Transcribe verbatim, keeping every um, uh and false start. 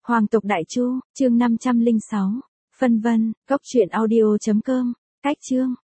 Hoàng tộc Đại Chu, chương năm trăm lẻ sáu. Phân vân, cốc truyện audio chấm com. Cách chương.